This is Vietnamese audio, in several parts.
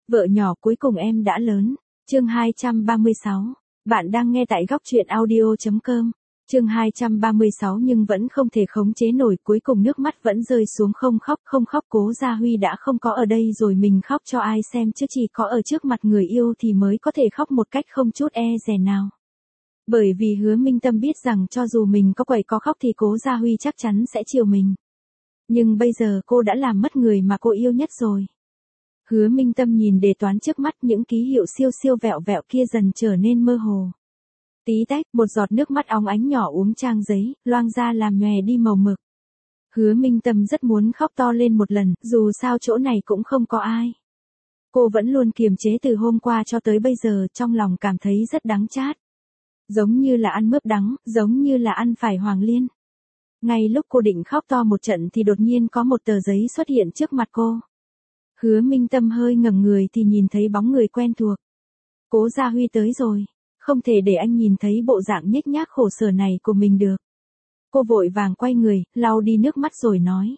Vợ nhỏ cuối cùng em đã lớn. Chương 236. Bạn đang nghe tại góc truyện audio.com. Chương 236 nhưng vẫn không thể khống chế nổi, cuối cùng nước mắt vẫn rơi xuống. Không khóc, Cố Gia Huy đã không có ở đây rồi, mình khóc cho ai xem chứ, chỉ có ở trước mặt người yêu thì mới có thể khóc một cách không chút e dè nào. Bởi vì Hứa Minh Tâm biết rằng cho dù mình có quậy có khóc thì Cố Gia Huy chắc chắn sẽ chiều mình. Nhưng bây giờ cô đã làm mất người mà cô yêu nhất rồi. Hứa Minh Tâm nhìn đề toán trước mắt, những ký hiệu siêu vẹo vẹo kia dần trở nên mơ hồ. Tí tách, một giọt nước mắt óng ánh nhỏ uống trang giấy, loang ra làm nhòe đi màu mực. Hứa Minh Tâm rất muốn khóc to lên một lần, dù sao chỗ này cũng không có ai. Cô vẫn luôn kiềm chế từ hôm qua cho tới bây giờ, trong lòng cảm thấy rất đắng chát. Giống như là ăn mướp đắng, giống như là ăn phải hoàng liên. Ngay lúc cô định khóc to một trận thì đột nhiên có một tờ giấy xuất hiện trước mặt cô. Hứa Minh Tâm hơi ngẩng người thì nhìn thấy bóng người quen thuộc. Cố Gia Huy tới rồi, không thể để anh nhìn thấy bộ dạng nhếch nhác khổ sở này của mình được. Cô vội vàng quay người, lau đi nước mắt rồi nói.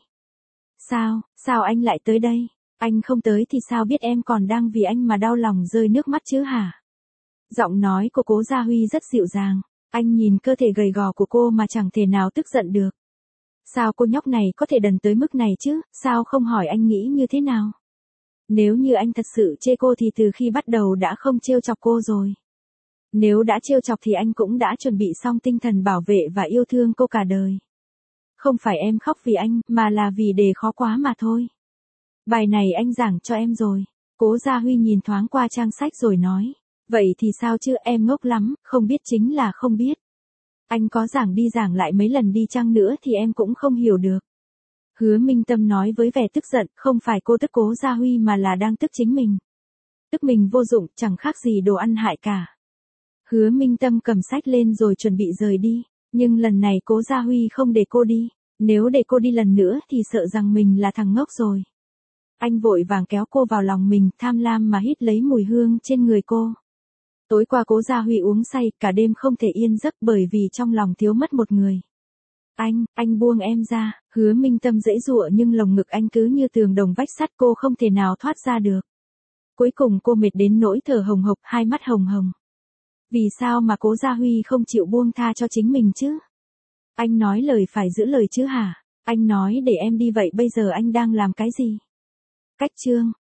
Sao anh lại tới đây? Anh không tới thì sao biết em còn đang vì anh mà đau lòng rơi nước mắt chứ hả? Giọng nói của Cố Gia Huy rất dịu dàng, anh nhìn cơ thể gầy gò của cô mà chẳng thể nào tức giận được. Sao cô nhóc này có thể đần tới mức này chứ, sao không hỏi anh nghĩ như thế nào? Nếu như anh thật sự chê cô thì từ khi bắt đầu đã không trêu chọc cô rồi. Nếu đã trêu chọc thì anh cũng đã chuẩn bị xong tinh thần bảo vệ và yêu thương cô cả đời. Không phải em khóc vì anh, mà là vì đề khó quá mà thôi. Bài này anh giảng cho em rồi. Cố Gia Huy nhìn thoáng qua trang sách rồi nói. Vậy thì sao chứ, em ngốc lắm, không biết chính là không biết. Anh có giảng đi giảng lại mấy lần đi chăng nữa thì em cũng không hiểu được. Hứa Minh Tâm nói với vẻ tức giận, không phải cô tức Cố Gia Huy mà là đang tức chính mình. Tức mình vô dụng, chẳng khác gì đồ ăn hại cả. Hứa Minh Tâm cầm sách lên rồi chuẩn bị rời đi, nhưng lần này Cố Gia Huy không để cô đi, nếu để cô đi lần nữa thì sợ rằng mình là thằng ngốc rồi. Anh vội vàng kéo cô vào lòng mình, tham lam mà hít lấy mùi hương trên người cô. Tối qua Cố Gia Huy uống say, cả đêm không thể yên giấc bởi vì trong lòng thiếu mất một người. Anh buông em ra. Hứa Minh Tâm giãy giụa nhưng lồng ngực anh cứ như tường đồng vách sắt, cô không thể nào thoát ra được. Cuối cùng cô mệt đến nỗi thở hồng hộc, hai mắt hồng hồng. Vì sao mà Cố Gia Huy không chịu buông tha cho chính mình chứ? Anh nói lời phải giữ lời chứ hả? Anh nói để em đi, vậy bây giờ anh đang làm cái gì? Cách chương.